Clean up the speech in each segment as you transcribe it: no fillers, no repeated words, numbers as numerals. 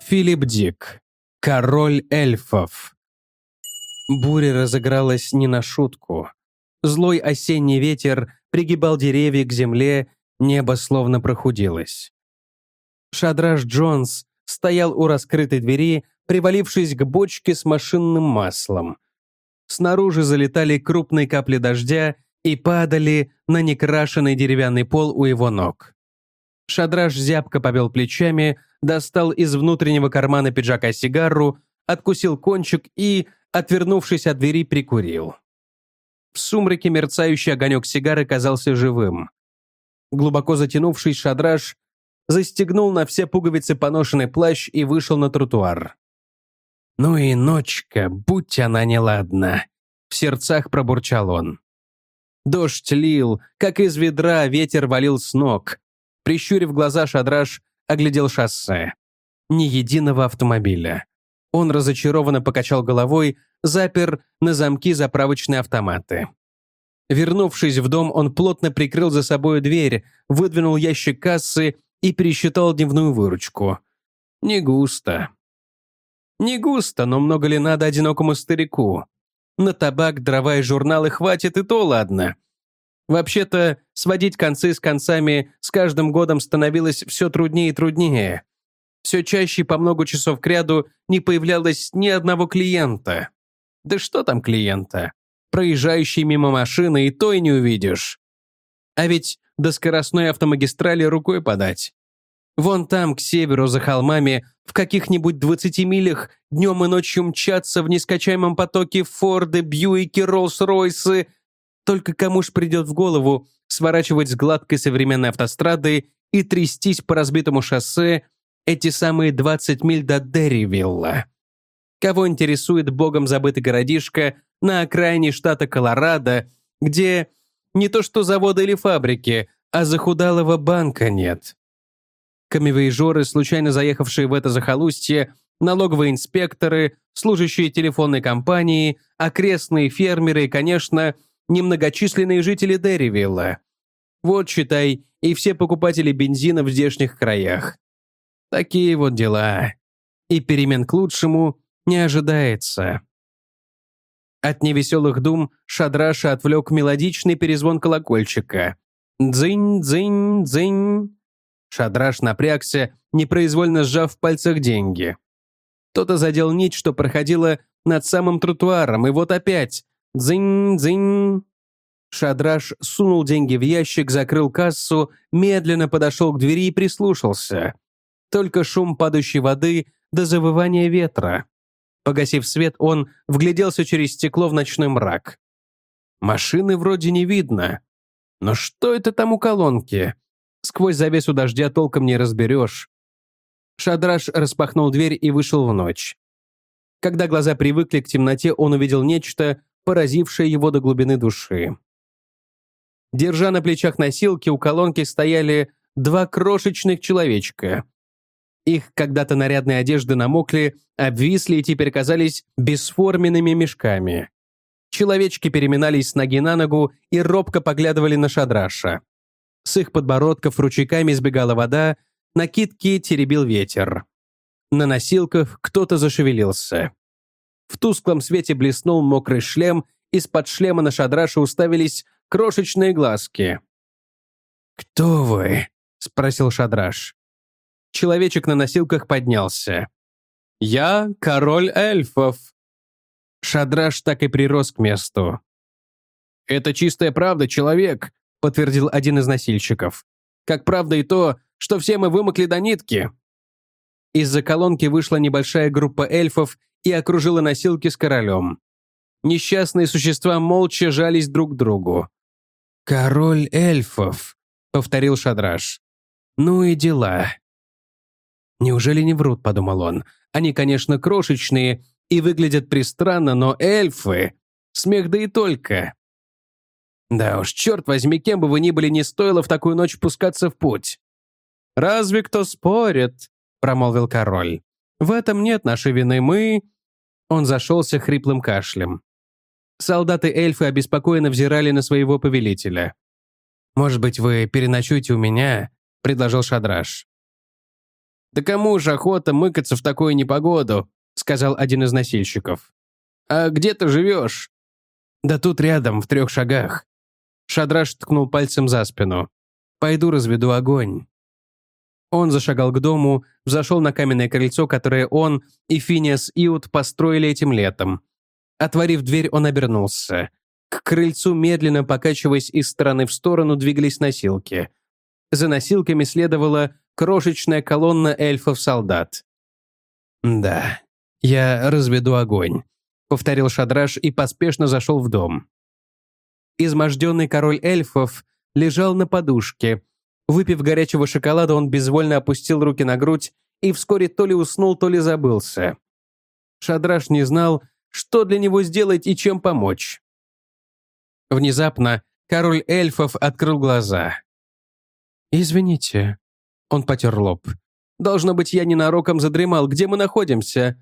Филипп Дик. Король эльфов. Буря разыгралась не на шутку. Злой осенний ветер пригибал деревья к земле, небо словно прохудилось. Шадраш Джонс стоял у раскрытой двери, привалившись к бочке с машинным маслом. Снаружи залетали крупные капли дождя и падали на некрашенный деревянный пол у его ног. Шадраш зябко повел плечами, достал из внутреннего кармана пиджака сигару, откусил кончик и, отвернувшись от двери, прикурил. В сумраке мерцающий огонек сигары казался живым. Глубоко затянувшись, Шадраш застегнул на все пуговицы поношенный плащ и вышел на тротуар. «Ну и ночка, будь она неладна», — в сердцах пробурчал он. Дождь лил, как из ведра, ветер валил с ног. Прищурив глаза, Шадраш оглядел шоссе. Ни единого автомобиля. Он разочарованно покачал головой, запер на замки заправочные автоматы. Вернувшись в дом, он плотно прикрыл за собой дверь, выдвинул ящик кассы и пересчитал дневную выручку. Не густо. Не густо, но много ли надо одинокому старику? На табак, дрова и журналы хватит, и то ладно. Вообще-то, сводить концы с концами с каждым годом становилось все труднее и труднее. Все чаще по много часов кряду не появлялось ни одного клиента. Да что там клиента? Проезжающий мимо машины и то и не увидишь. А ведь до скоростной автомагистрали рукой подать. Вон там, к северу, за холмами, в каких-нибудь 20 милях днем и ночью мчатся в нескончаемом потоке Форды, Бьюики, Роллс-Ройсы. Только кому ж придет в голову сворачивать с гладкой современной автострады и трястись по разбитому шоссе эти самые 20 миль до Дерривилла? Кого интересует богом забытый городишко на окраине штата Колорадо, где не то что завода или фабрики, а захудалого банка нет? Камевояжеры, случайно заехавшие в это захолустье, налоговые инспекторы, служащие телефонной компании, окрестные фермеры и, конечно, немногочисленные жители Дерривилла. Вот, считай, и все покупатели бензина в здешних краях. Такие вот дела. И перемен к лучшему не ожидается. От невеселых дум Шадраша отвлек мелодичный перезвон колокольчика. Дзынь, дзынь, дзынь. Шадраш напрягся, непроизвольно сжав в пальцах деньги. Кто-то задел нить, что проходила над самым тротуаром, и вот опять. Дзынь-дзынь. Шадраш сунул деньги в ящик, закрыл кассу, медленно подошел к двери и прислушался. Только шум падающей воды до завывания ветра. Погасив свет, он вгляделся через стекло в ночной мрак. Машины вроде не видно. Но что это там у колонки? Сквозь завесу дождя толком не разберешь. Шадраш распахнул дверь и вышел в ночь. Когда глаза привыкли к темноте, он увидел нечто, поразившее его до глубины души. Держа на плечах носилки, у колонки стояли два крошечных человечка. Их когда-то нарядные одежды намокли, обвисли и теперь казались бесформенными мешками. Человечки переминались с ноги на ногу и робко поглядывали на Шадраша. С их подбородков ручейками сбегала вода, накидки теребил ветер. На носилках кто-то зашевелился. В тусклом свете блеснул мокрый шлем, из-под шлема на Шадраша уставились крошечные глазки. «Кто вы?» — спросил Шадраш. Человечек на носилках поднялся. «Я король эльфов». Шадраш так и прирос к месту. «Это чистая правда, человек», — подтвердил один из носильщиков. «Как правда и то, что все мы вымокли до нитки». Из-за колонки вышла небольшая группа эльфов и окружила носилки с королем. Несчастные существа молча жались друг к другу. «Король эльфов», — повторил Шадраш. «Ну и дела». «Неужели не врут?» — подумал он. «Они, конечно, крошечные и выглядят пристранно, но эльфы... Смех да и только». «Да уж, черт возьми, кем бы вы ни были, не стоило в такую ночь пускаться в путь». «Разве кто спорит?» — промолвил король. «В этом нет нашей вины, мы...» Он зашелся хриплым кашлем. Солдаты-эльфы обеспокоенно взирали на своего повелителя. «Может быть, вы переночуете у меня?» — предложил Шадраш. «Да кому ж охота мыкаться в такую непогоду?» — сказал один из носильщиков. «А где ты живешь?» «Да тут рядом, в 3 шагах». Шадраш ткнул пальцем за спину. «Пойду разведу огонь». Он зашагал к дому, взошел на каменное крыльцо, которое он и Финиас Иуд построили этим летом. Отворив дверь, он обернулся. К крыльцу, медленно покачиваясь из стороны в сторону, двигались носилки. За носилками следовала крошечная колонна эльфов-солдат. «Да, я разведу огонь», — повторил Шадраш и поспешно зашел в дом. Изможденный король эльфов лежал на подушке. Выпив горячего шоколада, он безвольно опустил руки на грудь и вскоре то ли уснул, то ли забылся. Шадраш не знал, что для него сделать и чем помочь. Внезапно король эльфов открыл глаза. «Извините», — он потер лоб. «Должно быть, я ненароком задремал. Где мы находимся?»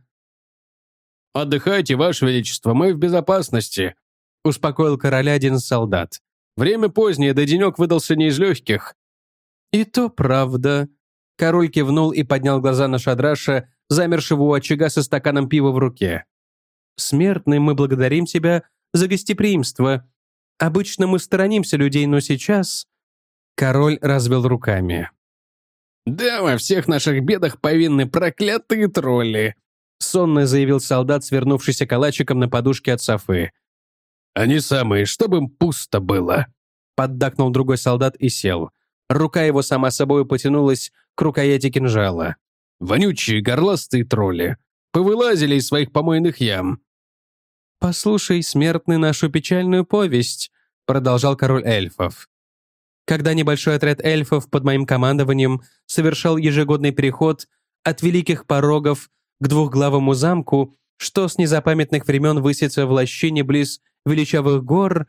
«Отдыхайте, Ваше Величество, мы в безопасности», — успокоил короля один из солдат. «Время позднее, да денек выдался не из легких». «И то правда». Король кивнул и поднял глаза на Шадраша, замершего у очага со стаканом пива в руке. «Смертный, мы благодарим тебя за гостеприимство. Обычно мы сторонимся людей, но сейчас...» Король развел руками. «Да, во всех наших бедах повинны проклятые тролли», сонно заявил солдат, свернувшийся калачиком на подушке от софы. «Они самые, чтобы им пусто было», поддакнул другой солдат и сел. Рука его сама собой потянулась к рукояти кинжала. «Вонючие горластые тролли. Повылазили из своих помойных ям». «Послушай, смертный, нашу печальную повесть», продолжал король эльфов. «Когда небольшой отряд эльфов под моим командованием совершал ежегодный переход от Великих Порогов к Двухглавому замку, что с незапамятных времен высится в лощине близ Величавых гор,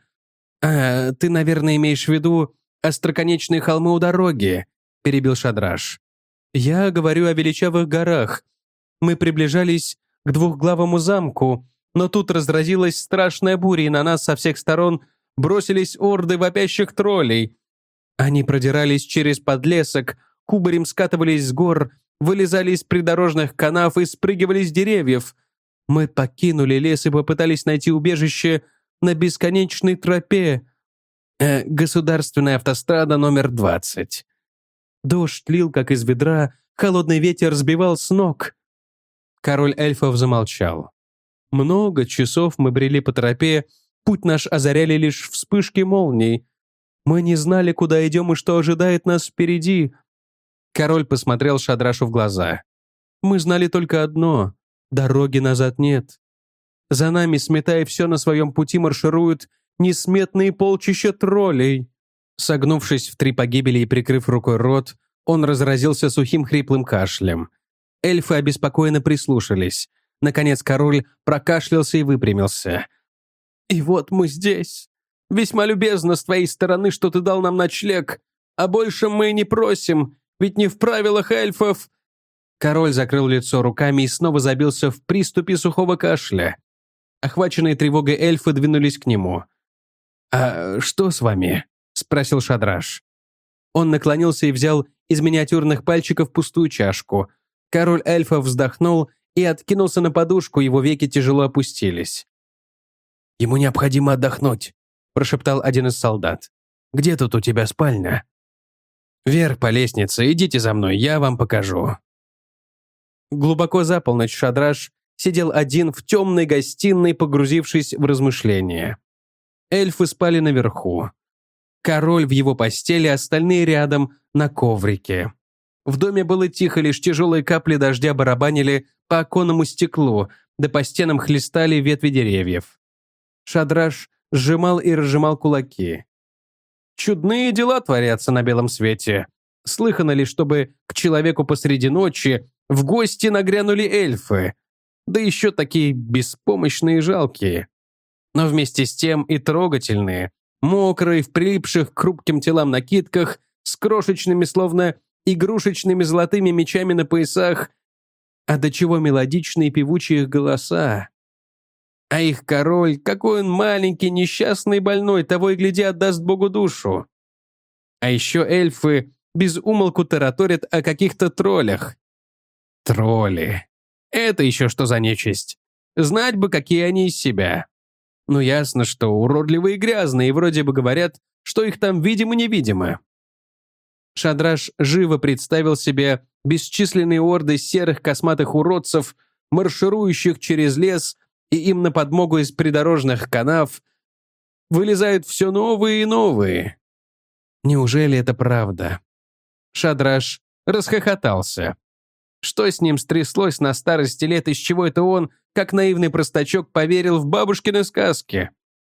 ты, наверное, имеешь в виду остроконечные холмы у дороги», перебил Шадраш. «Я говорю о Величавых горах. Мы приближались к Двухглавому замку, но тут разразилась страшная буря, и на нас со всех сторон бросились орды вопящих троллей. Они продирались через подлесок, кубарем скатывались с гор, вылезали из придорожных канав и спрыгивали с деревьев. Мы покинули лес и попытались найти убежище на бесконечной тропе. Государственная автострада номер 20. Дождь лил, как из ведра, холодный ветер сбивал с ног». Король эльфов замолчал. «Много часов мы брели по тропе, путь наш озаряли лишь вспышки молний. Мы не знали, куда идем и что ожидает нас впереди». Король посмотрел Шадрашу в глаза. «Мы знали только одно — дороги назад нет. За нами, сметая все на своем пути, маршируют несметные полчища троллей». Согнувшись в 3 погибели и прикрыв рукой рот, он разразился сухим хриплым кашлем. Эльфы обеспокоенно прислушались. Наконец король прокашлялся и выпрямился. «И вот мы здесь. Весьма любезно с твоей стороны, что ты дал нам ночлег. А больше мы не просим, ведь не в правилах эльфов». Король закрыл лицо руками и снова забился в приступе сухого кашля. Охваченные тревогой эльфы двинулись к нему. «А что с вами?» — спросил Шадраш. Он наклонился и взял из миниатюрных пальчиков пустую чашку. Король эльфов вздохнул и откинулся на подушку, его веки тяжело опустились. «Ему необходимо отдохнуть», — прошептал один из солдат. «Где тут у тебя спальня?» «Вверх по лестнице, идите за мной, я вам покажу». Глубоко за полночь Шадраш сидел один в темной гостиной, погрузившись в размышления. Эльфы спали наверху. Король в его постели, остальные рядом, на коврике. В доме было тихо, лишь тяжелые капли дождя барабанили по оконному стеклу, да по стенам хлестали ветви деревьев. Шадраш сжимал и разжимал кулаки. Чудные дела творятся на белом свете. Слыхано ли, чтобы к человеку посреди ночи в гости нагрянули эльфы? Да еще такие беспомощные и жалкие. Но вместе с тем и трогательные, мокрые, в прилипших к хрупким телам накидках, с крошечными, словно игрушечными золотыми мечами на поясах, а до чего мелодичные певучие их голоса. А их король, какой он маленький, несчастный, больной, того и гляди отдаст Богу душу. А еще эльфы без умолку тараторят о каких-то троллях. Тролли. Это еще что за нечисть? Знать бы, какие они из себя. Ну, ясно, что уродливые и грязные, и вроде бы говорят, что их там видимо-невидимо. Шадраш живо представил себе бесчисленные орды серых косматых уродцев, марширующих через лес, и им на подмогу из придорожных канав вылезают все новые и новые. Неужели это правда? Шадраш расхохотался. Что с ним стряслось на старости лет, из чего это он, как наивный простачок, поверил в бабушкины сказки?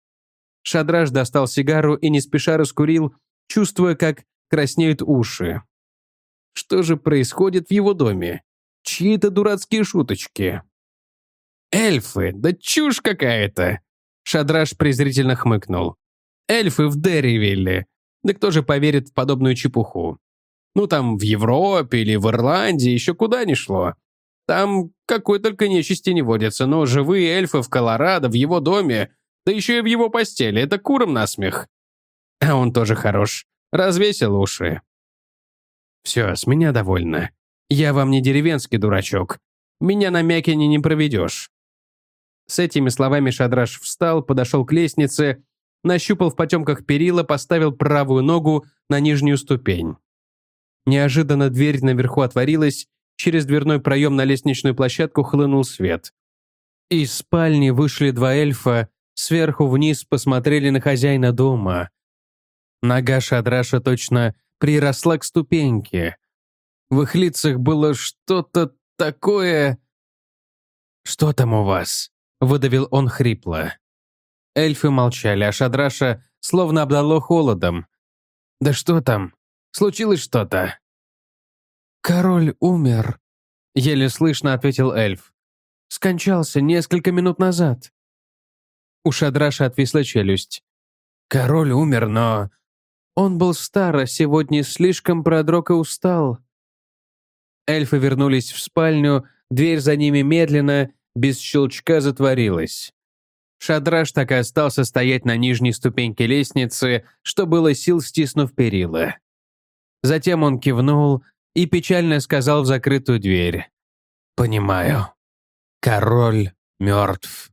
Шадраш достал сигару и не спеша раскурил, чувствуя, как краснеют уши. Что же происходит в его доме? Чьи-то дурацкие шуточки. Эльфы, да чушь какая-то! Шадраш презрительно хмыкнул. Эльфы в Дерривилле. Да кто же поверит в подобную чепуху? Ну там в Европе или в Ирландии еще куда ни шло. Там какой только нечисти не водится, но живые эльфы в Колорадо, в его доме, да еще и в его постели, это курам насмех. А он тоже хорош. Развесил уши. Все, с меня довольно. Я вам не деревенский дурачок. Меня на Мякине не проведешь. С этими словами Шадраш встал, подошел к лестнице, нащупал в потемках перила, поставил правую ногу на нижнюю ступень. Неожиданно дверь наверху отворилась, через дверной проем на лестничную площадку хлынул свет. Из спальни вышли два эльфа, сверху вниз посмотрели на хозяина дома. Нога Шадраша точно приросла к ступеньке. В их лицах было что-то такое... «Что там у вас?» — выдавил он хрипло. Эльфы молчали, а Шадраша словно обдало холодом. «Да что там? Случилось что-то?» «Король умер», — еле слышно ответил эльф. «Скончался несколько минут назад». У Шадраша отвисла челюсть. «Король умер, но...» «Он был стар, а сегодня слишком продрог и устал». Эльфы вернулись в спальню, дверь за ними медленно, без щелчка затворилась. Шадраш так и остался стоять на нижней ступеньке лестницы, что было сил, стиснув перила. Затем он кивнул и печально сказал в закрытую дверь. «Понимаю. Король мертв».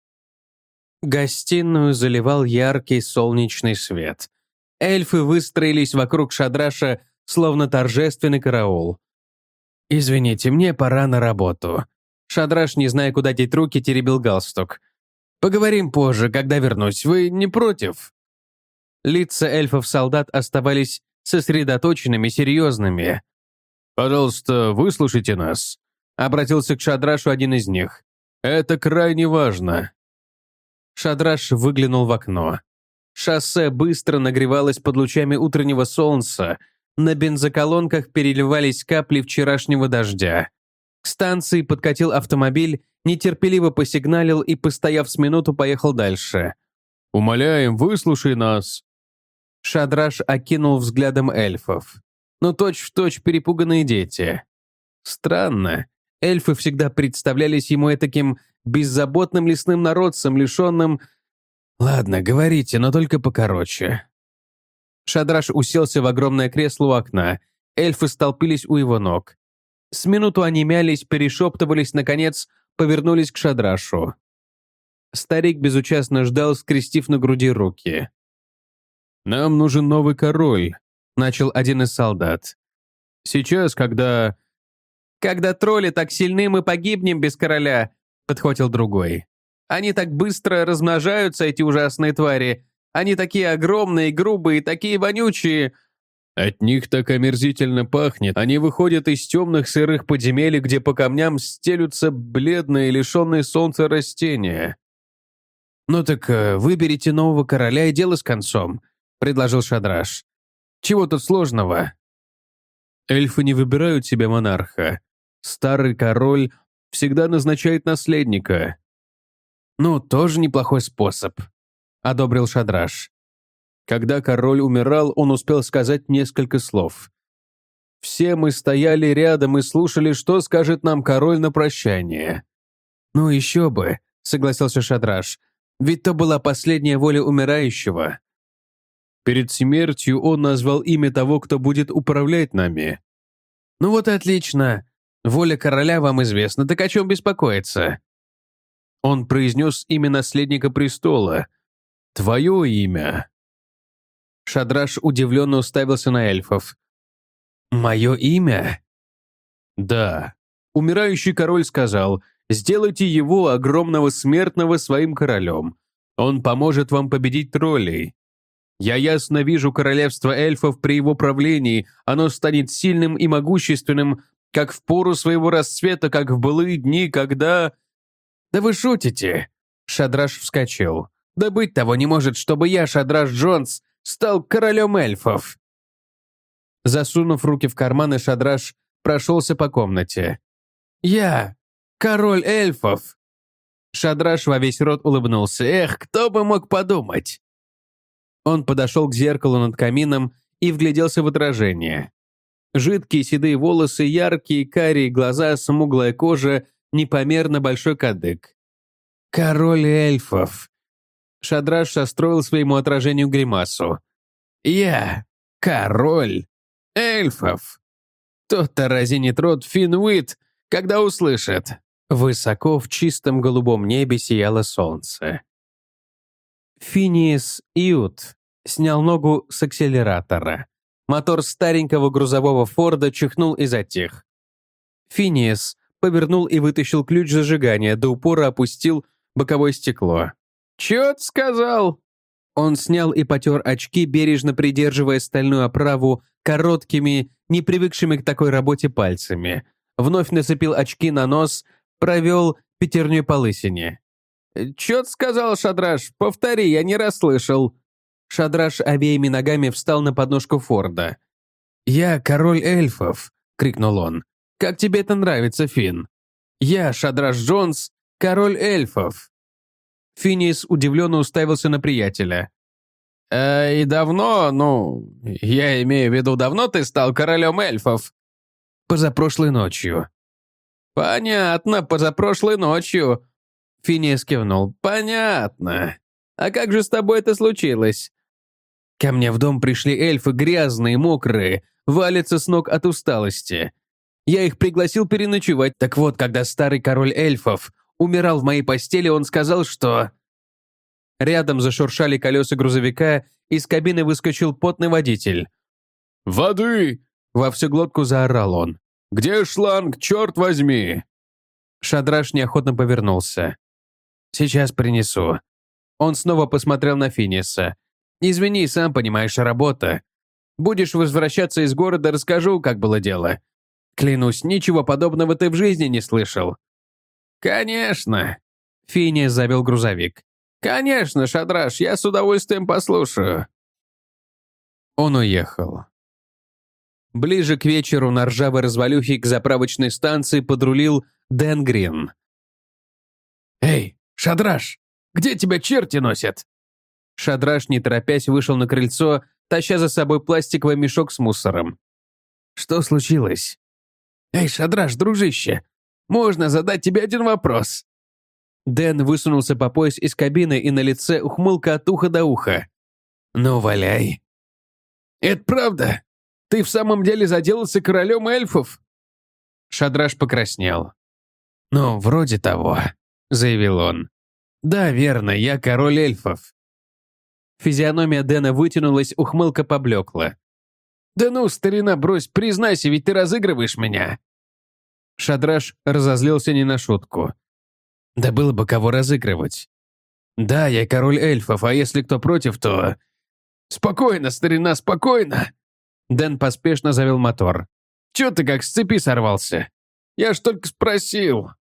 Гостиную заливал яркий солнечный свет. Эльфы выстроились вокруг Шадраша, словно торжественный караул. «Извините, мне пора на работу». Шадраш, не зная, куда деть руки, теребил галстук. «Поговорим позже, когда вернусь. Вы не против?» Лица эльфов-солдат оставались сосредоточенными, серьезными. «Пожалуйста, выслушайте нас», — обратился к Шадрашу один из них. «Это крайне важно». Шадраш выглянул в окно. Шоссе быстро нагревалось под лучами утреннего солнца, на бензоколонках переливались капли вчерашнего дождя. К станции подкатил автомобиль, нетерпеливо посигналил и, постояв с минуту, поехал дальше. «Умоляем, выслушай нас». Шадраш окинул взглядом эльфов. Ну, точь-в-точь перепуганные дети. Странно. Эльфы всегда представлялись ему этаким беззаботным лесным народцем, лишенным... «Ладно, говорите, но только покороче». Шадраш уселся в огромное кресло у окна. Эльфы столпились у его ног. С минуту они мялись, перешептывались, наконец, повернулись к Шадрашу. Старик безучастно ждал, скрестив на груди руки. «Нам нужен новый король», — начал один из солдат. «Сейчас, когда...» «Когда тролли так сильны, мы погибнем без короля», — подхватил другой. «Они так быстро размножаются, эти ужасные твари. Они такие огромные, грубые, такие вонючие». «От них так омерзительно пахнет. Они выходят из темных сырых подземелий, где по камням стелются бледные, лишенные солнца растения». «Ну так выберите нового короля и дело с концом», — предложил Шадраш. «Чего тут сложного?» «Эльфы не выбирают себе монарха. Старый король всегда назначает наследника». «Ну, тоже неплохой способ», — одобрил Шадраш. Когда король умирал, он успел сказать несколько слов. Все мы стояли рядом и слушали, что скажет нам король на прощание. «Ну еще бы», — согласился Шадраш, «ведь то была последняя воля умирающего». Перед смертью он назвал имя того, кто будет управлять нами. «Ну вот и отлично. Воля короля вам известна, так о чем беспокоиться?» Он произнес имя наследника престола. «Твое имя». Шадраш удивленно уставился на эльфов. «Мое имя?» «Да». Умирающий король сказал: «Сделайте его, огромного смертного, своим королем. Он поможет вам победить троллей. Я ясно вижу королевство эльфов при его правлении. Оно станет сильным и могущественным, как в пору своего расцвета, как в былые дни, когда...» «Да вы шутите!» Шадраш вскочил. «Да быть того не может, чтобы я, Шадраш Джонс, стал королем эльфов!» Засунув руки в карманы, Шадраш прошелся по комнате. «Я король эльфов!» Шадраш во весь рот улыбнулся. «Эх, кто бы мог подумать!» Он подошел к зеркалу над камином и вгляделся в отражение. Жидкие седые волосы, яркие карие глаза, смуглая кожа, непомерно большой кадык. «Король эльфов!» Шадраш состроил своему отражению гримасу. «Я король эльфов!» Тот-то разинит рот Финуит, когда услышит. Высоко в чистом голубом небе сияло солнце. Финиас Иут снял ногу с акселератора. Мотор старенького грузового Форда чихнул и затих. Финиас повернул и вытащил ключ зажигания, до упора опустил боковое стекло. «Чё ты сказал?» Он снял и потер очки, бережно придерживая стальную оправу короткими, не привыкшими к такой работе пальцами. Вновь нацепил очки на нос, провел пятерней по лысине. «Чё ты сказал, Шадраш? Повтори, я не расслышал». Шадраш обеими ногами встал на подножку Форда. «Я король эльфов», — крикнул он. «Как тебе это нравится, Финн? Я, Шадраш Джонс, король эльфов». Финиас удивленно уставился на приятеля. «И давно, я имею в виду, давно ты стал королем эльфов?» «Позапрошлой ночью». «Понятно, позапрошлой ночью». Финиас кивнул. «Понятно. А как же с тобой это случилось?» «Ко мне в дом пришли эльфы, грязные, мокрые, валятся с ног от усталости. Я их пригласил переночевать. Так вот, когда старый король эльфов умирал в моей постели, он сказал, что...» Рядом зашуршали колеса грузовика, из кабины выскочил потный водитель. «Воды!» — во всю глотку заорал он. «Где шланг, черт возьми?» Шадраш неохотно повернулся. «Сейчас принесу». Он снова посмотрел на Финиаса. «Извини, сам понимаешь, работа. Будешь возвращаться из города, расскажу, как было дело. Клянусь, ничего подобного ты в жизни не слышал». «Конечно!» Финиас завел грузовик. «Конечно, Шадраш, я с удовольствием послушаю». Он уехал. Ближе к вечеру на ржавой развалюхе к заправочной станции подрулил Дэн Грин. «Эй, Шадраш, где тебя черти носят?» Шадраш, не торопясь, вышел на крыльцо, таща за собой пластиковый мешок с мусором. «Что случилось?» «Эй, Шадраш, дружище, можно задать тебе один вопрос?» Дэн высунулся по пояс из кабины, и на лице ухмылка от уха до уха. «Ну, валяй». «Это правда? Ты в самом деле заделался королем эльфов?» Шадраш покраснел. «Ну, вроде того», — заявил он. «Да, верно, я король эльфов». Физиономия Дэна вытянулась, ухмылка поблекла. «Да ну, старина, брось, признайся, ведь ты разыгрываешь меня». Шадраш разозлился не на шутку. «Да было бы кого разыгрывать. Да, я король эльфов, а если кто против, то...» «Спокойно, старина, спокойно!» Дэн поспешно завел мотор. «Чё ты как с цепи сорвался? Я ж только спросил!»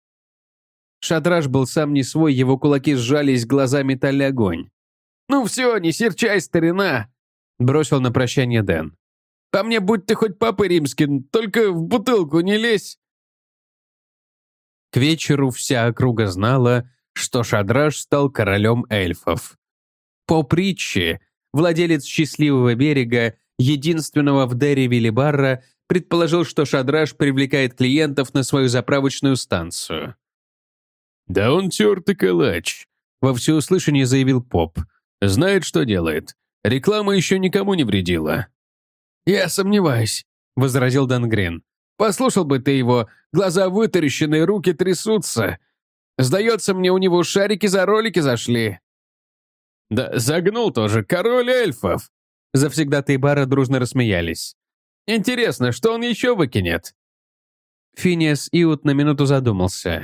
Шадраш был сам не свой, его кулаки сжались, глаза метали огонь. «Ну все, не серчай, старина!» Бросил на прощание Дэн. «По мне будь ты хоть папой римским, только в бутылку не лезь!» К вечеру вся округа знала, что Шадраш стал королем эльфов. По притче, владелец счастливого берега, единственного в Дере Виллибарра, предположил, что Шадраш привлекает клиентов на свою заправочную станцию. «Да он тертый калач», — во всеуслышание заявил поп. «Знает, что делает. Реклама еще никому не вредила». «Я сомневаюсь», — возразил Дангрен. Послушал бы ты его, глаза вытаращенные, руки трясутся. Сдается мне, у него шарики за ролики зашли». «Да загнул тоже, король эльфов!» Завсегдатаи бара дружно рассмеялись. «Интересно, что он еще выкинет?» Финиас Иут на минуту задумался.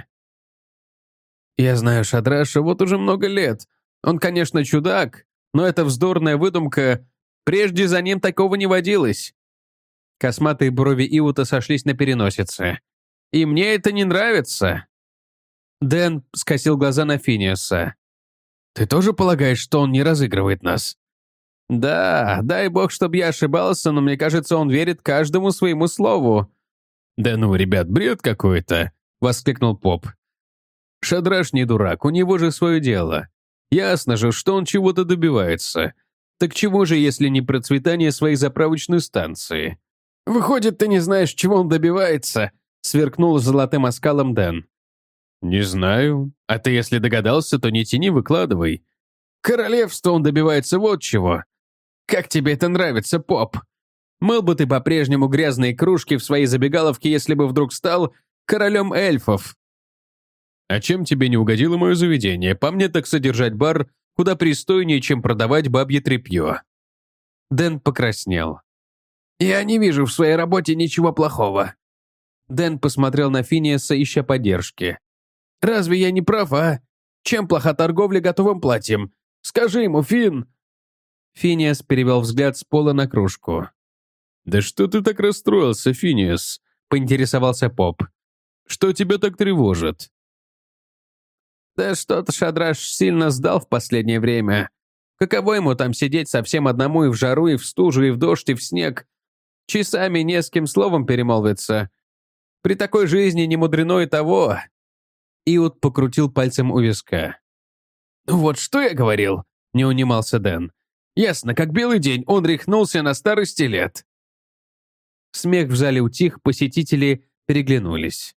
«Я знаю Шадраша вот уже много лет. Он, конечно, чудак, но это вздорная выдумка. Прежде за ним такого не водилось». Косматые брови Иута сошлись на переносице. «И мне это не нравится». Дэн скосил глаза на Финиаса. «Ты тоже полагаешь, что он не разыгрывает нас?» «Да, дай бог, чтобы я ошибался, но мне кажется, он верит каждому своему слову». «Да ну, ребят, бред какой-то!» — воскликнул Поп. «Шадраш не дурак, у него же свое дело. Ясно же, что он чего-то добивается. Так чего же, если не процветание своей заправочной станции?» «Выходит, ты не знаешь, чего он добивается?» — сверкнул золотым оскалом Дэн. «Не знаю. А ты, если догадался, то не тяни, выкладывай. Королевство он добивается вот чего. Как тебе это нравится, Поп? Мыл бы ты по-прежнему грязные кружки в своей забегаловке, если бы вдруг стал королем эльфов». «А чем тебе не угодило мое заведение? По мне так содержать бар куда пристойнее, чем продавать бабье тряпье». Дэн покраснел. «Я не вижу в своей работе ничего плохого». Дэн посмотрел на Финиаса, ища поддержки. «Разве я не прав, а? Чем плоха торговля готовым платьем? Скажи ему, Фин!» Финиас перевел взгляд с пола на кружку. «Да что ты так расстроился, Финиас?» — поинтересовался Поп. «Что тебя так тревожит?» «Да что-то Шадраш сильно сдал в последнее время. Каково ему там сидеть совсем одному и в жару, и в стужу, и в дождь, и в снег? Часами не с кем словом перемолвиться. При такой жизни не мудрено и того». Иут покрутил пальцем у виска. «Ну вот что я говорил?» — не унимался Дэн. «Ясно, как белый день, он рехнулся на старости лет». Смех в зале утих, посетители переглянулись.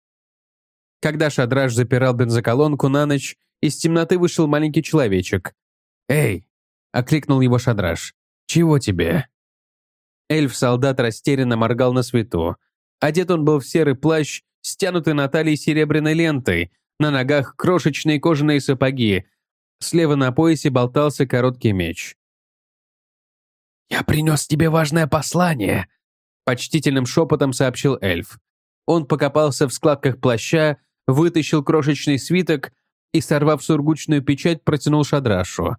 Когда Шадраш запирал бензоколонку на ночь, из темноты вышел маленький человечек. «Эй!» — окликнул его Шадраш. «Чего тебе?» Эльф-солдат растерянно моргал на свету. Одет он был в серый плащ, стянутый на талии серебряной лентой, на ногах крошечные кожаные сапоги. Слева на поясе болтался короткий меч. «Я принес тебе важное послание», — почтительным шепотом сообщил эльф. Он покопался в складках плаща, вытащил крошечный свиток и, сорвав сургучную печать, протянул Шадрашу.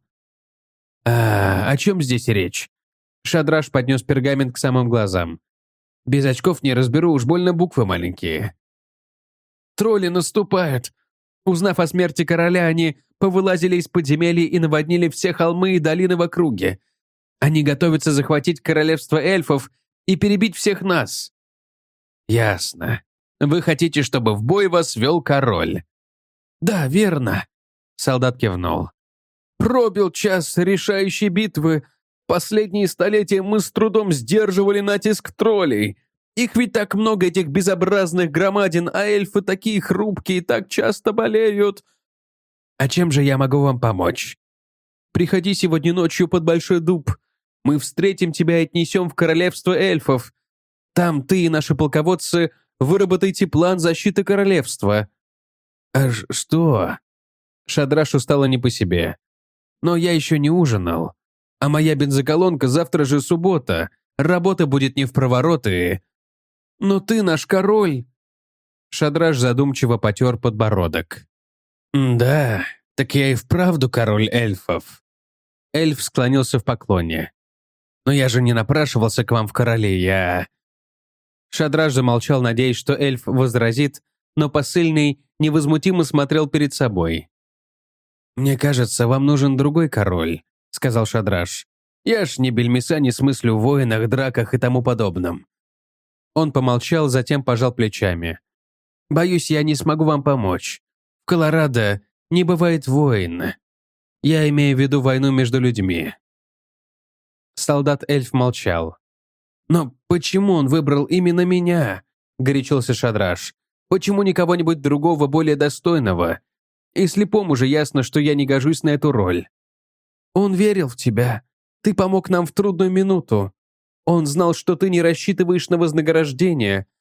О чем здесь речь?» Шадраш поднес пергамент к самым глазам. «Без очков не разберу, уж больно буквы маленькие». «Тролли наступают. Узнав о смерти короля, они повылазили из подземелий и наводнили все холмы и долины в округе. Они готовятся захватить королевство эльфов и перебить всех нас». «Ясно. Вы хотите, чтобы в бой вас вел король?» «Да, верно», — солдат кивнул. «Пробил час решающей битвы. Последние столетия мы с трудом сдерживали натиск троллей. Их ведь так много, этих безобразных громадин, а эльфы такие хрупкие, так часто болеют. А чем же я могу вам помочь? Приходи сегодня ночью под Большой Дуб. Мы встретим тебя и отнесем в королевство эльфов. Там ты и наши полководцы выработайте план защиты королевства». Что?» Шадрашу стало не по себе. «Но я еще не ужинал. А моя бензоколонка завтра же суббота. Работа будет не впроворот и...» «Но ты наш король!» Шадраш задумчиво потер подбородок. «Да, так я и вправду король эльфов». Эльф склонился в поклоне. «Но я же не напрашивался к вам в короле, я...» Шадраш замолчал, надеясь, что эльф возразит, но посыльный невозмутимо смотрел перед собой. «Мне кажется, вам нужен другой король», — сказал Шадраш. «Я ж ни бельмеса не смыслю в войнах, драках и тому подобном». Он помолчал, затем пожал плечами. «Боюсь, я не смогу вам помочь. В Колорадо не бывает войн. Я имею в виду войну между людьми». Солдат-эльф молчал. «Но почему он выбрал именно меня?» — горячился Шадраш. «Почему не кого-нибудь другого, более достойного? И слепому же ясно, что я не гожусь на эту роль». «Он верил в тебя. Ты помог нам в трудную минуту. Он знал, что ты не рассчитываешь на вознаграждение.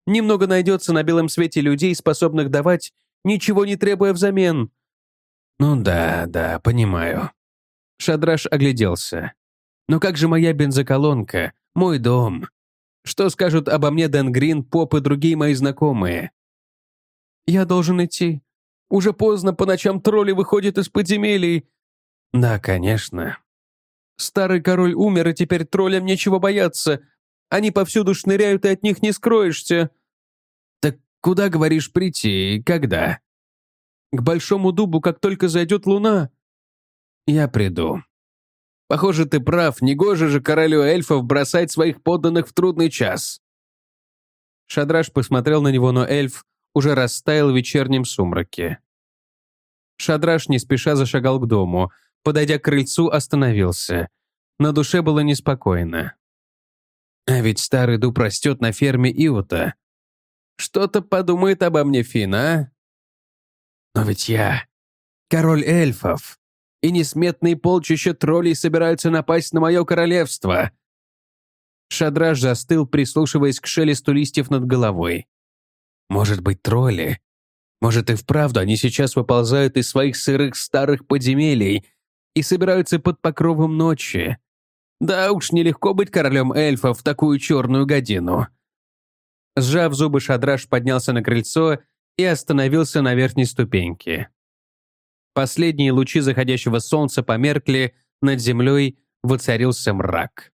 Немного найдется на белом свете людей, способных давать, ничего не требуя взамен». «Ну да, понимаю». Шадраш огляделся. «Но как же моя бензоколонка, мой дом? Что скажут обо мне Дэн Грин, Поп и другие мои знакомые?» «Я должен идти. Уже поздно, по ночам тролли выходят из подземелий». «Да, конечно. Старый король умер, и теперь троллям нечего бояться. Они повсюду шныряют, и от них не скроешься». «Так куда, говоришь, прийти и когда?» «К большому дубу, как только зайдет луна». «Я приду. Похоже, ты прав, негоже же королю эльфов бросать своих подданных в трудный час». Шадраш посмотрел на него, но эльф уже растаял в вечернем сумраке. Шадраш не спеша зашагал к дому, подойдя к крыльцу, остановился. На душе было неспокойно. А ведь старый дуб растет на ферме Иута. Что-то подумает обо мне Фин, а? Но ведь я король эльфов, и несметные полчища троллей собираются напасть на мое королевство. Шадраш застыл, прислушиваясь к шелесту листьев над головой. Может быть, тролли? Может, и вправду они сейчас выползают из своих сырых старых подземелий и собираются под покровом ночи? Да уж, нелегко быть королем эльфов в такую черную годину. Сжав зубы, Шадраш поднялся на крыльцо и остановился на верхней ступеньке. Последние лучи заходящего солнца померкли, над землей воцарился мрак.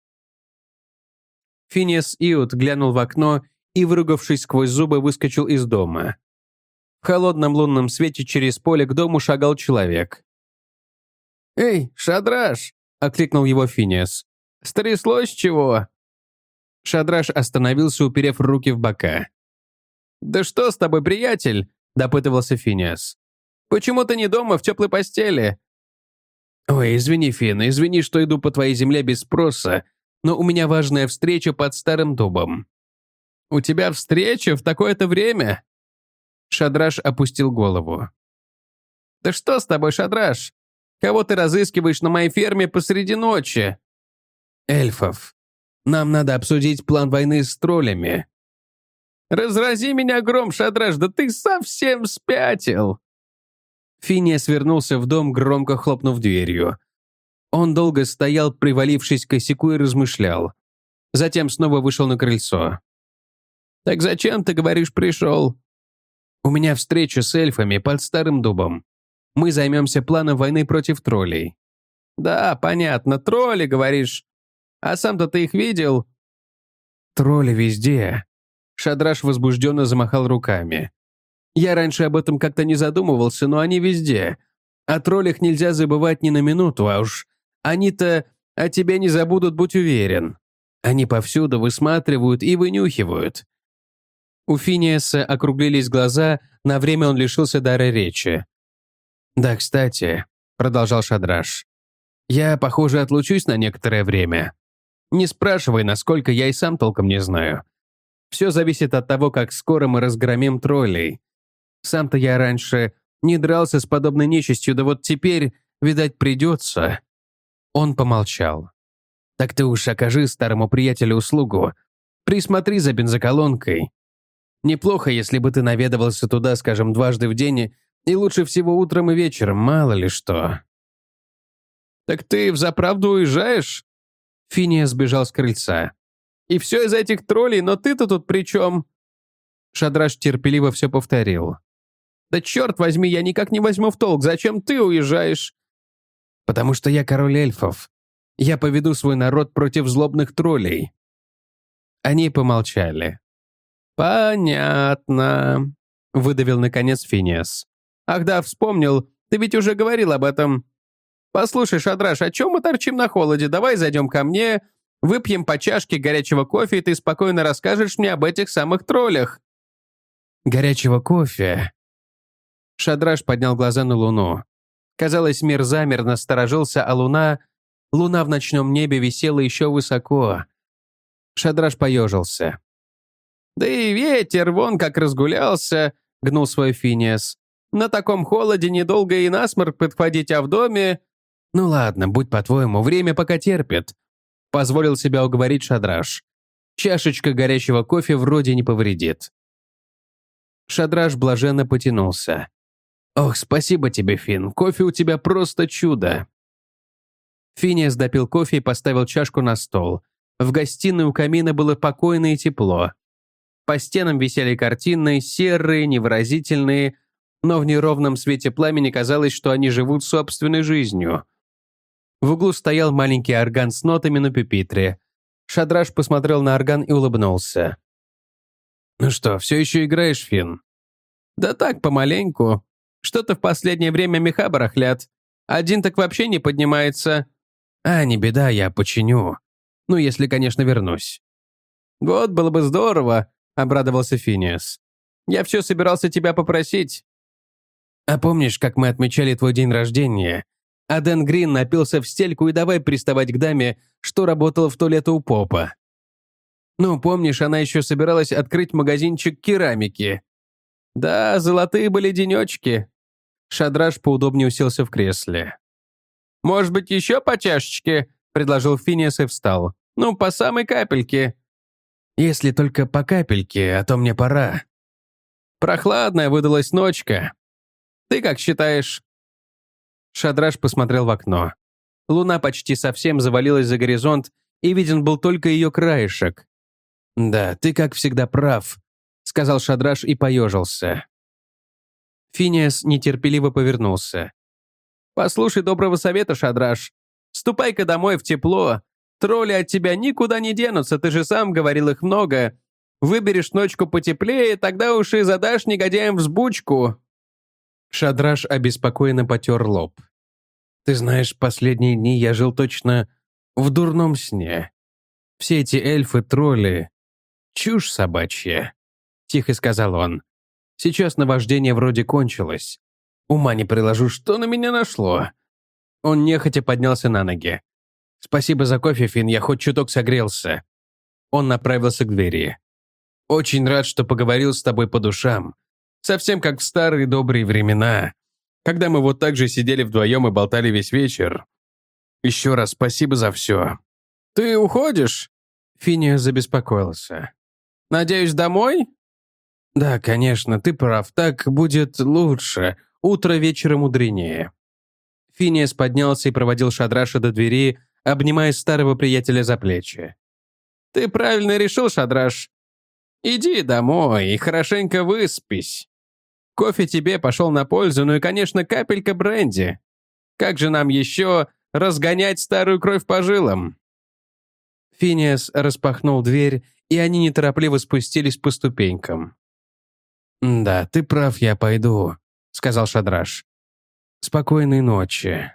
Финиас Иут глянул в окно и, выругавшись сквозь зубы, выскочил из дома. В холодном лунном свете через поле к дому шагал человек. «Эй, Шадраш!» — окликнул его Финиас. «Стряслось чего?» Шадраш остановился, уперев руки в бока. «Да что с тобой, приятель?» — допытывался Финиас. «Почему ты не дома, в теплой постели?» «Ой, извини, Фин, извини, что иду по твоей земле без спроса, но у меня важная встреча под старым дубом». «У тебя встреча в такое-то время?» Шадраш опустил голову. «Да что с тобой, Шадраш? Кого ты разыскиваешь на моей ферме посреди ночи?» «Эльфов. Нам надо обсудить план войны с троллями». «Разрази меня гром, Шадраш, да ты совсем спятил!» Финиас вернулся в дом, громко хлопнув дверью. Он долго стоял, привалившись к косяку, и размышлял. Затем снова вышел на крыльцо. «Так зачем, ты говоришь, пришел?» «У меня встреча с эльфами под старым дубом. Мы займемся планом войны против троллей». «Да, понятно, тролли, говоришь. А сам-то ты их видел?» «Тролли везде». Шадраш возбужденно замахал руками. «Я раньше об этом как-то не задумывался, но они везде. О троллях нельзя забывать ни на минуту, а уж они-то о тебе не забудут, будь уверен. Они повсюду высматривают и вынюхивают». У Финиаса округлились глаза, на время он лишился дара речи. «Да, кстати», — продолжал Шадраш, «я, похоже, отлучусь на некоторое время. Не спрашивай, насколько, я и сам толком не знаю. Все зависит от того, как скоро мы разгромим троллей. Сам-то я раньше не дрался с подобной нечистью, да вот теперь, видать, придется». Он помолчал. «Так ты уж окажи старому приятелю услугу. Присмотри за бензоколонкой. Неплохо, если бы ты наведывался туда, скажем, дважды в день, и лучше всего утром и вечером, мало ли что». «Так ты взаправду уезжаешь?» Финиас сбежал с крыльца. «И все из этих троллей, но ты-то тут при чем?» Шадраш терпеливо все повторил. «Да черт возьми, я никак не возьму в толк, зачем ты уезжаешь?» «Потому что я король эльфов. Я поведу свой народ против злобных троллей». Они помолчали. «Понятно», — выдавил наконец Финиас. «Ах да, вспомнил, ты ведь уже говорил об этом. Послушай, Шадраш, о чем мы торчим на холоде? Давай зайдем ко мне, выпьем по чашке горячего кофе, и ты спокойно расскажешь мне об этих самых троллях». «Горячего кофе?» Шадраш поднял глаза на луну. Казалось, мир замер, насторожился, а луна в ночном небе висела еще высоко. Шадраш поежился. «Да и ветер вон как разгулялся», — гнул свой Финиас. «На таком холоде недолго и насморк подходить, а в доме...» «Ну ладно, будь по-твоему, время пока терпит», — позволил себя уговорить Шадраш. Чашечка горячего кофе вроде не повредит. Шадраш блаженно потянулся. «Ох, спасибо тебе, Финн, кофе у тебя просто чудо!» Финиас допил кофе и поставил чашку на стол. В гостиной у камина было покойно и тепло. По стенам висели картины, серые, невыразительные, но в неровном свете пламени казалось, что они живут собственной жизнью. В углу стоял маленький орган с нотами на пюпитре. Шадраш посмотрел на орган и улыбнулся. «Ну что, все еще играешь, Финн?» «Да так, помаленьку. Что-то в последнее время меха барахлят. Один так вообще не поднимается». «А, не беда, я починю. Ну, если, конечно, вернусь». «Вот, было бы здорово», — обрадовался Финиас. «Я все собирался тебя попросить». «А помнишь, как мы отмечали твой день рождения? А Дэн Грин напился в стельку и давай приставать к даме, что работала в туалете у попа. Ну, помнишь, она еще собиралась открыть магазинчик керамики?» «Да, золотые были денечки». Шадраш поудобнее уселся в кресле. «Может быть, еще по чашечке?» — предложил Финиас и встал. «Ну, по самой капельке». «Если только по капельке, а то мне пора». «Прохладная выдалась ночка. Ты как считаешь?» Шадраш посмотрел в окно. Луна почти совсем завалилась за горизонт, и виден был только ее краешек. «Да, ты, как всегда, прав», — сказал Шадраш и поежился. Финиас нетерпеливо повернулся. «Послушай доброго совета, Шадраш. Ступай-ка домой в тепло. Тролли от тебя никуда не денутся, ты же сам говорил, их много. Выберешь ночку потеплее, тогда уж и задашь негодяям взбучку». Шадраш обеспокоенно потер лоб. «Ты знаешь, последние дни я жил точно в дурном сне. Все эти эльфы-тролли — чушь собачья», — тихо сказал он. «Сейчас наваждение вроде кончилось. Ума не приложу, что на меня нашло». Он нехотя поднялся на ноги. «Спасибо за кофе, Финн, я хоть чуток согрелся». Он направился к двери. «Очень рад, что поговорил с тобой по душам. Совсем как в старые добрые времена, когда мы вот так же сидели вдвоем и болтали весь вечер. Еще раз спасибо за все». «Ты уходишь?» Финиас забеспокоился. «Надеюсь, домой?» «Да, конечно, ты прав, так будет лучше. Утро вечера мудренее». Финиас поднялся и проводил Шадраша до двери, обнимая старого приятеля за плечи. «Ты правильно решил, Шадраш. Иди домой и хорошенько выспись. Кофе тебе пошел на пользу, ну и, конечно, капелька бренди. Как же нам еще разгонять старую кровь по жилам?» Финиас распахнул дверь, и они неторопливо спустились по ступенькам. «Да, ты прав, я пойду», — сказал Шадраш. «Спокойной ночи».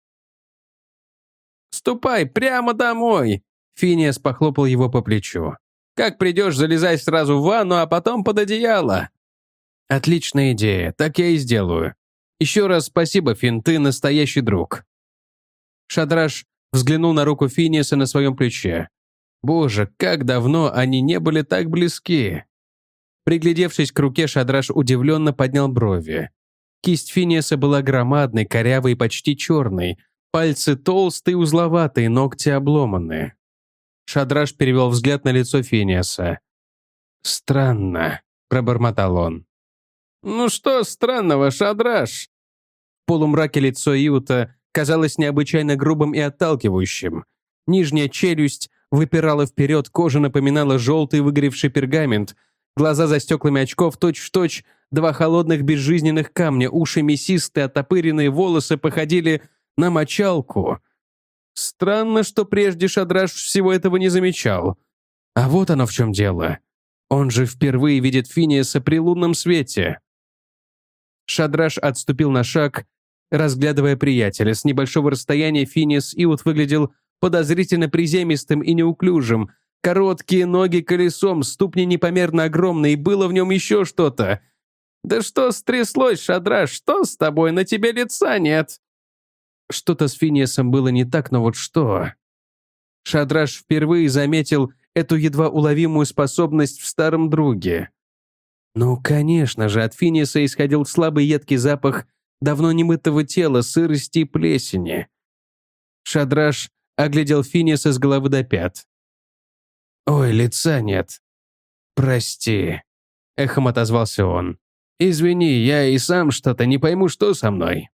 «Ступай прямо домой!» Финиас похлопал его по плечу. «Как придешь, залезай сразу в ванну, а потом под одеяло». «Отличная идея, так я и сделаю. Еще раз спасибо, Финн, ты настоящий друг». Шадраш взглянул на руку Финиаса на своем плече. Боже, как давно они не были так близки. Приглядевшись к руке, Шадраш удивленно поднял брови. Кисть Финиаса была громадной, корявой и почти черной. Пальцы толстые, узловатые, ногти обломаны. Шадраш перевел взгляд на лицо Финиаса. «Странно», — пробормотал он. «Ну что странного, Шадраш?» В полумраке лицо Иута казалось необычайно грубым и отталкивающим. Нижняя челюсть выпирала вперед, кожа напоминала желтый выгоревший пергамент, глаза за стеклами очков точь-в-точь, два холодных безжизненных камня, уши мясистые, оттопыренные волосы походили на мочалку. Странно, что прежде Шадраш всего этого не замечал. А вот оно в чем дело. Он же впервые видит Финиаса при лунном свете. Шадраш отступил на шаг, разглядывая приятеля. С небольшого расстояния Финиас Иут выглядел подозрительно приземистым и неуклюжим. Короткие ноги колесом, ступни непомерно огромные, и было в нем еще что-то. «Да что стряслось, Шадраш, что с тобой? На тебе лица нет!» Что-то с Финиасом было не так, но вот что? Шадраш впервые заметил эту едва уловимую способность в старом друге. Ну, конечно же, от Финиаса исходил слабый едкий запах давно немытого тела, сырости и плесени. Шадраш оглядел Финиаса с головы до пят. «Ой, лица нет. Прости», — эхом отозвался он. «Извини, я и сам что-то не пойму, что со мной».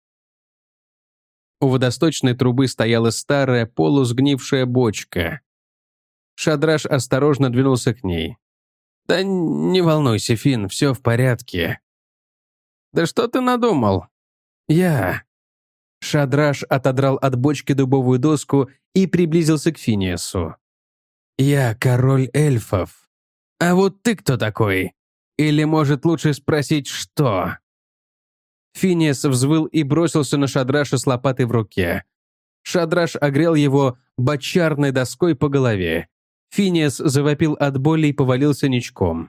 У водосточной трубы стояла старая полусгнившая бочка. Шадраш осторожно двинулся к ней. «Да не волнуйся, Финн, все в порядке». «Да что ты надумал?» «Я...» Шадраш отодрал от бочки дубовую доску и приблизился к Финиасу. «Я король эльфов. А вот ты кто такой? Или, может, лучше спросить, что?» Финиас взвыл и бросился на Шадраша с лопатой в руке. Шадраш огрел его бочарной доской по голове. Финиас завопил от боли и повалился ничком.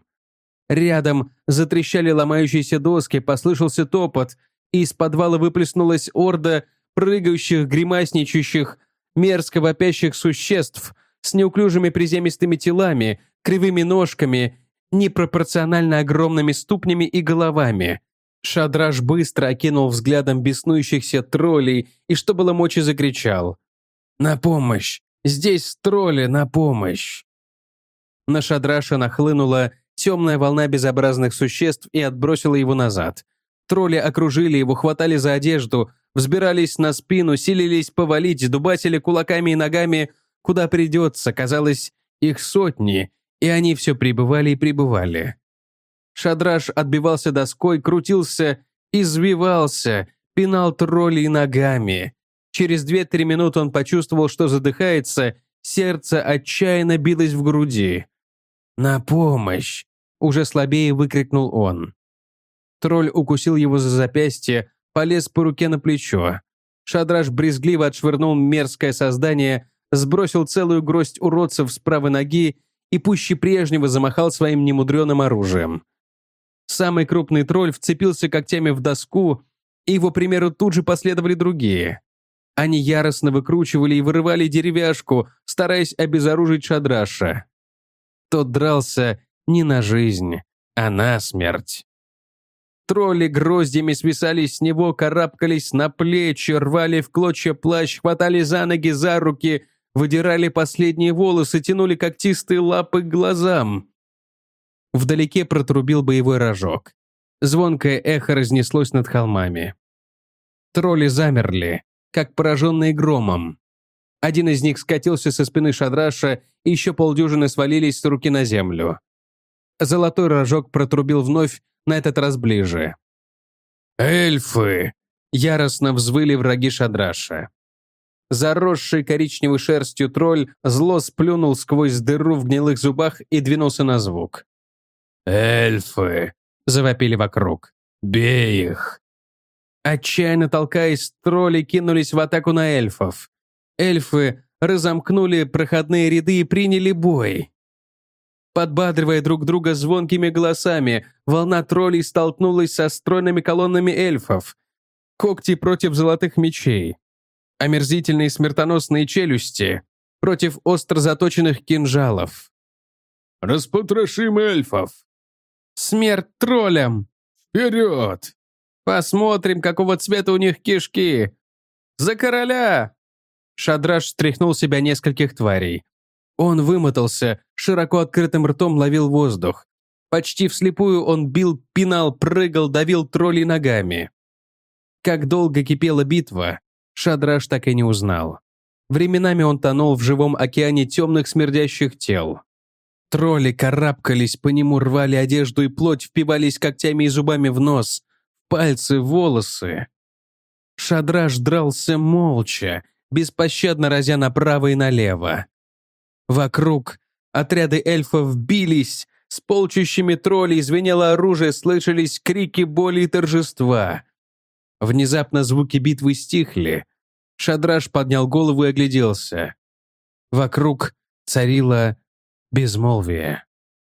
Рядом затрещали ломающиеся доски, послышался топот, и из подвала выплеснулась орда прыгающих, гримасничающих, мерзко вопящих существ с неуклюжими приземистыми телами, кривыми ножками, непропорционально огромными ступнями и головами. Шадраш быстро окинул взглядом беснующихся троллей и, что было мочи, закричал: «На помощь! Здесь тролли, на помощь!» На Шадраша нахлынула темная волна безобразных существ и отбросила его назад. Тролли окружили его, хватали за одежду, взбирались на спину, силились повалить, дубасили кулаками и ногами, куда придется. Казалось, их сотни, и они все прибывали и прибывали. Шадраш отбивался доской, крутился, извивался, пинал троллей ногами. Через 2-3 минуты он почувствовал, что задыхается, сердце отчаянно билось в груди. «На помощь!» – уже слабее выкрикнул он. Тролль укусил его за запястье, полез по руке на плечо. Шадраш брезгливо отшвырнул мерзкое создание, сбросил целую гроздь уродцев с правой ноги и пуще прежнего замахал своим немудреным оружием. Самый крупный тролль вцепился когтями в доску, и его примеру тут же последовали другие. Они яростно выкручивали и вырывали деревяшку, стараясь обезоружить Шадраша. Тот дрался не на жизнь, а на смерть. Тролли гроздями свисали с него, карабкались на плечи, рвали в клочья плащ, хватали за ноги, за руки, выдирали последние волосы, тянули когтистые лапы к глазам. Вдалеке протрубил боевой рожок. Звонкое эхо разнеслось над холмами. Тролли замерли, как пораженные громом. Один из них скатился со спины Шадраша, и еще полдюжины свалились с руки на землю. Золотой рожок протрубил вновь, на этот раз ближе. «Эльфы!» – яростно взвыли враги Шадраша. Заросший коричневой шерстью тролль зло сплюнул сквозь дыру в гнилых зубах и двинулся на звук. «Эльфы!» – завопили вокруг. «Бей их!» Отчаянно толкаясь, тролли кинулись в атаку на эльфов. Эльфы разомкнули проходные ряды и приняли бой. Подбадривая друг друга звонкими голосами, волна троллей столкнулась со стройными колоннами эльфов. Когти против золотых мечей. Омерзительные смертоносные челюсти против остро заточенных кинжалов. «Распотрошим эльфов!» «Смерть троллям!» «Вперед!» «Посмотрим, какого цвета у них кишки!» «За короля!» Шадраш стряхнул с себя нескольких тварей. Он вымотался, широко открытым ртом ловил воздух. Почти вслепую он бил, пинал, прыгал, давил троллей ногами. Как долго кипела битва, Шадраш так и не узнал. Временами он тонул в живом океане темных смердящих тел. Тролли карабкались по нему, рвали одежду и плоть, впивались когтями и зубами в нос, в пальцы, в волосы. Шадраш дрался молча, беспощадно разя направо и налево. Вокруг отряды эльфов бились, с полчищами троллей звенело оружие, слышались крики боли и торжества. Внезапно звуки битвы стихли. Шадраш поднял голову и огляделся. Вокруг царило безмолвие.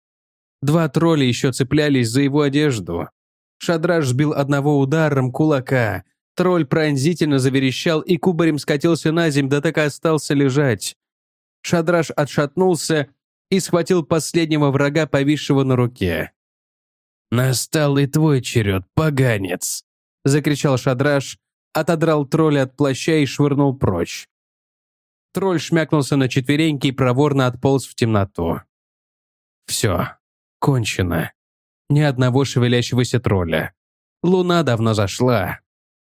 2 тролля еще цеплялись за его одежду. Шадраш сбил одного ударом кулака. Тролль пронзительно заверещал и кубарем скатился на земь, да так и остался лежать. Шадраш отшатнулся и схватил последнего врага, повисшего на руке. «Настал и твой черед, поганец!» — закричал Шадраш, отодрал тролля от плаща и швырнул прочь. Тролль шмякнулся на четвереньки и проворно отполз в темноту. Все, кончено. Ни одного шевелящегося тролля. Луна давно зашла.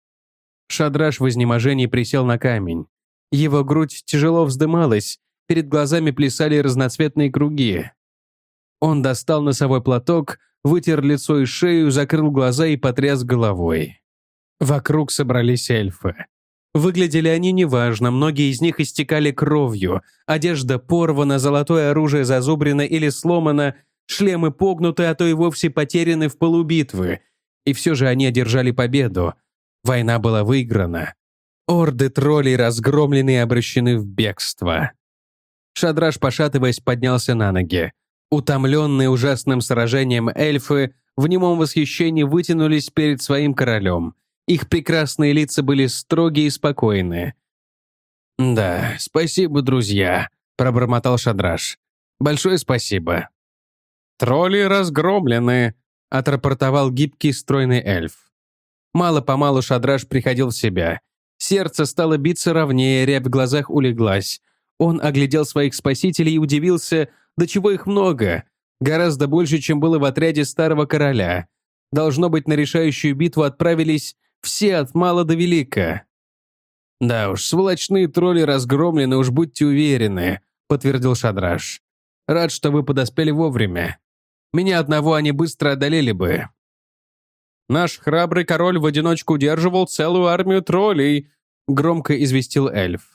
Шадраш в изнеможении присел на камень. Его грудь тяжело вздымалась, перед глазами плясали разноцветные круги. Он достал носовой платок, вытер лицо и шею, закрыл глаза и потряс головой. Вокруг собрались эльфы. Выглядели они неважно, многие из них истекали кровью, одежда порвана, золотое оружие зазубрено или сломано, шлемы погнуты, а то и вовсе потеряны в пылу битвы. И все же они одержали победу. Война была выиграна. Орды троллей разгромлены и обращены в бегство. Шадраш, пошатываясь, поднялся на ноги. Утомленные ужасным сражением эльфы в немом восхищении вытянулись перед своим королем. Их прекрасные лица были строгие и спокойные. «Да, спасибо, друзья», — пробормотал Шадраш. «Большое спасибо». «Тролли разгромлены», — отрапортовал гибкий стройный эльф. Мало-помалу Шадраш приходил в себя. Сердце стало биться ровнее, рябь в глазах улеглась. Он оглядел своих спасителей и удивился, до чего их много. Гораздо больше, чем было в отряде старого короля. Должно быть, на решающую битву отправились все от мала до велика. «Да уж, сволочные тролли разгромлены, уж будьте уверены», — подтвердил Шадраш. «Рад, что вы подоспели вовремя. Меня одного они быстро одолели бы». «Наш храбрый король в одиночку удерживал целую армию троллей», — громко известил эльф.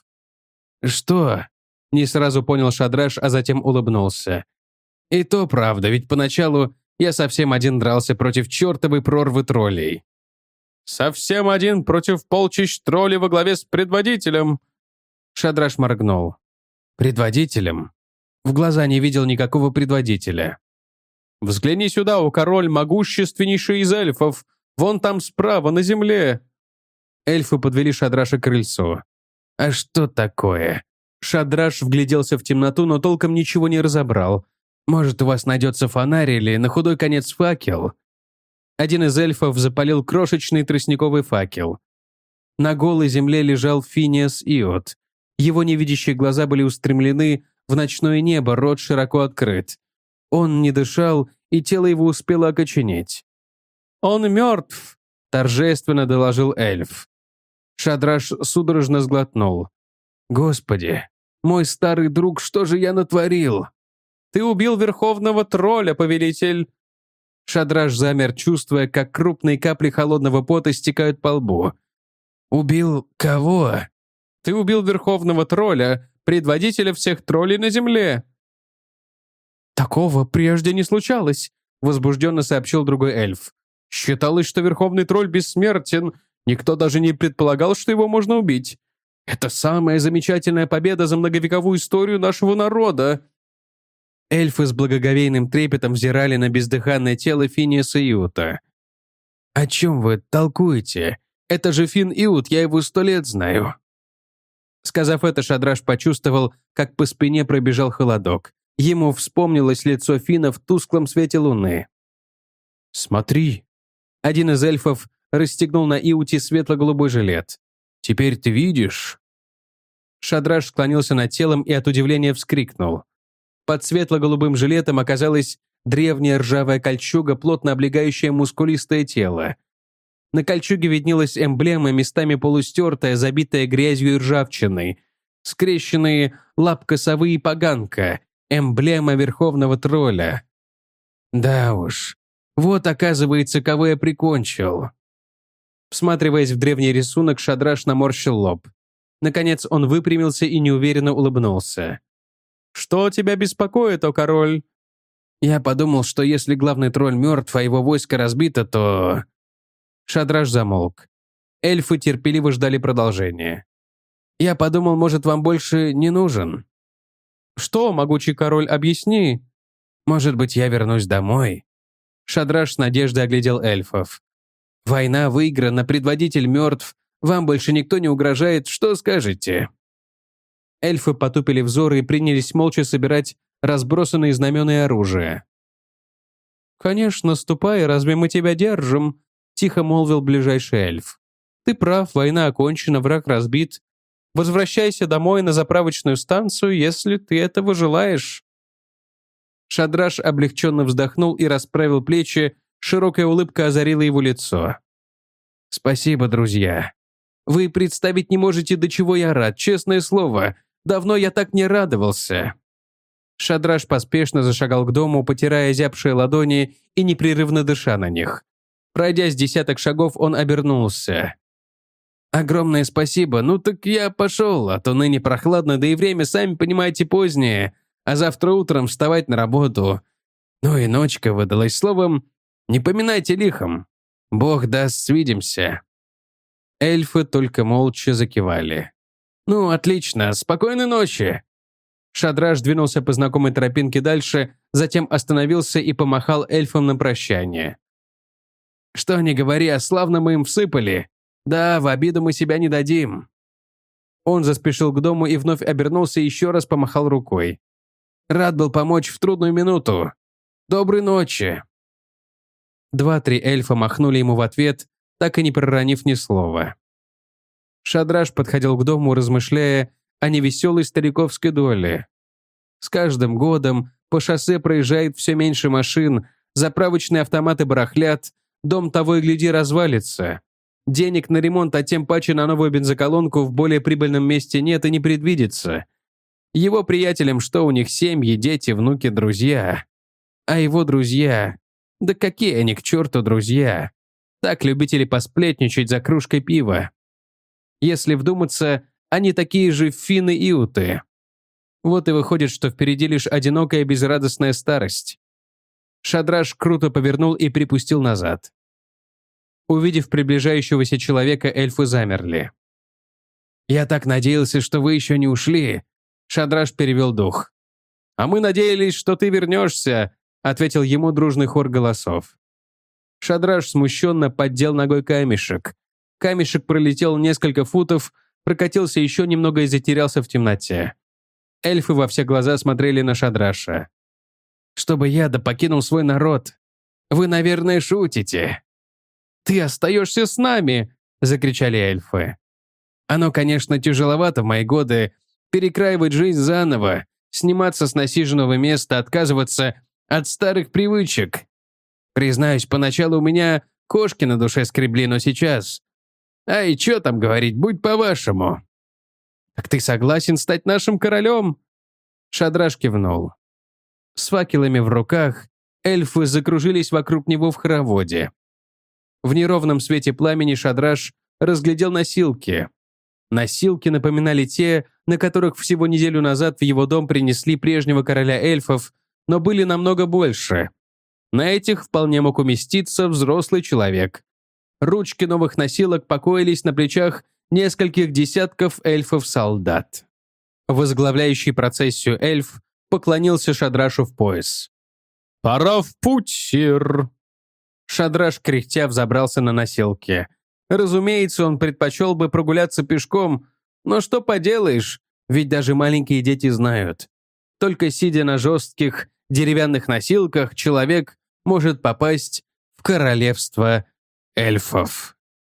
«Что?» — не сразу понял Шадраш, а затем улыбнулся. «И то правда, ведь поначалу я совсем один дрался против чертовой прорвы троллей». «Совсем один против полчищ троллей во главе с предводителем». Шадраш моргнул. «Предводителем?» В глаза не видел никакого предводителя. «Взгляни сюда, о король, могущественнейший из эльфов. Вон там справа, на земле». Эльфы подвели Шадраша к крыльцу. «А что такое?» Шадраш вгляделся в темноту, но толком ничего не разобрал. «Может, у вас найдется фонарь или, на худой конец, факел?» Один из эльфов запалил крошечный тростниковый факел. На голой земле лежал Финиас Иот. Его невидящие глаза были устремлены в ночное небо, рот широко открыт. Он не дышал, и тело его успело окоченеть. «Он мертв!» – торжественно доложил эльф. Шадраш судорожно сглотнул. «Господи, мой старый друг, что же я натворил?» «Ты убил верховного тролля, повелитель!» Шадраш замер, чувствуя, как крупные капли холодного пота стекают по лбу. «Убил кого?» «Ты убил верховного тролля, предводителя всех троллей на земле!» «Такого прежде не случалось», — возбужденно сообщил другой эльф. «Считалось, что верховный тролль бессмертен. Никто даже не предполагал, что его можно убить. Это самая замечательная победа за многовековую историю нашего народа». Эльфы с благоговейным трепетом взирали на бездыханное тело Финиаса Иута. «О чем вы толкуете? Это же Фин Иут, я его 100 лет знаю». Сказав это, Шадраш почувствовал, как по спине пробежал холодок. Ему вспомнилось лицо Фина в тусклом свете луны. «Смотри». Один из эльфов расстегнул на Иуте светло-голубой жилет. «Теперь ты видишь?» Шадраш склонился над телом и от удивления вскрикнул. Под светло-голубым жилетом оказалась древняя ржавая кольчуга, плотно облегающая мускулистое тело. На кольчуге виднелась эмблема, местами полустертая, забитая грязью и ржавчиной. Скрещенные лапка совы и поганка. Эмблема верховного тролля. Да уж, вот оказывается, кого я прикончил. Всматриваясь в древний рисунок, Шадраш наморщил лоб. Наконец он выпрямился и неуверенно улыбнулся. «Что тебя беспокоит, о король?» Я подумал, что если главный тролль мертв, а его войско разбито, то... Шадраш замолк. Эльфы терпеливо ждали продолжения. Я подумал, может, вам больше не нужен? «Что, могучий король, объясни?» «Может быть, я вернусь домой?» Шадраш с надеждой оглядел эльфов. «Война выиграна, предводитель мертв. Вам больше никто не угрожает. Что скажете?» Эльфы потупили взоры и принялись молча собирать разбросанные знамена и оружие. «Конечно, ступай, разве мы тебя держим?» — тихо молвил ближайший эльф. «Ты прав, война окончена, враг разбит. Возвращайся домой на заправочную станцию, если ты этого желаешь». Шадраш облегченно вздохнул и расправил плечи, широкая улыбка озарила его лицо. «Спасибо, друзья. Вы представить не можете, до чего я рад, честное слово. Давно я так не радовался». Шадраш поспешно зашагал к дому, потирая зябшие ладони и непрерывно дыша на них. Пройдя с 10 шагов, он обернулся. «Огромное спасибо. Ну так я пошел, а то ныне прохладно, да и время, сами понимаете, позднее. А завтра утром вставать на работу. Ну и ночка выдалась. Словом, не поминайте лихом. Бог даст, свидимся». Эльфы только молча закивали. «Ну, отлично. Спокойной ночи». Шадраш двинулся по знакомой тропинке дальше, затем остановился и помахал эльфам на прощание. «Что ни говори, а славно мы им всыпали. Да, в обиду мы себя не дадим». Он заспешил к дому и вновь обернулся и еще раз помахал рукой. «Рад был помочь в трудную минуту. Доброй ночи». 2-3 эльфа махнули ему в ответ, так и не проронив ни слова. Шадраш подходил к дому, размышляя о невеселой стариковской доле. С каждым годом по шоссе проезжает все меньше машин, заправочные автоматы барахлят, дом того и гляди развалится. Денег на ремонт, а тем паче на новую бензоколонку в более прибыльном месте нет и не предвидится. Его приятелям что у них семьи, дети, внуки, друзья. А его друзья... Да какие они к черту друзья? Так любители посплетничать за кружкой пива. Если вдуматься, они такие же финны-иуты. Вот и выходит, что впереди лишь одинокая безрадостная старость. Шадраш круто повернул и припустил назад. Увидев приближающегося человека, эльфы замерли. «Я так надеялся, что вы еще не ушли», — Шадраш перевел дух. «А мы надеялись, что ты вернешься», — ответил ему дружный хор голосов. Шадраш смущенно поддел ногой камешек. Камешек пролетел несколько футов, прокатился еще немного и затерялся в темноте. Эльфы во все глаза смотрели на Шадраша. «Чтобы я да покинул свой народ. Вы, наверное, шутите». «Ты остаешься с нами!» — закричали эльфы. «Оно, конечно, тяжеловато в мои годы перекраивать жизнь заново, сниматься с насиженного места, отказываться от старых привычек. Признаюсь, поначалу у меня кошки на душе скребли, но сейчас... Ай, чё там говорить, будь по-вашему». «Так ты согласен стать нашим королем?» Шадраш кивнул. С факелами в руках эльфы закружились вокруг него в хороводе. В неровном свете пламени Шадраш разглядел носилки. Носилки напоминали те, на которых всего неделю назад в его дом принесли прежнего короля эльфов, но были намного больше. На этих вполне мог уместиться взрослый человек. Ручки новых носилок покоились на плечах нескольких десятков эльфов-солдат. Возглавляющий процессию эльф поклонился Шадрашу в пояс. «Пора в путь, сир!» Шадраш, кряхтя, взобрался на носилки. Разумеется, он предпочел бы прогуляться пешком, но что поделаешь, ведь даже маленькие дети знают. Только сидя на жестких деревянных носилках, человек может попасть в королевство эльфов.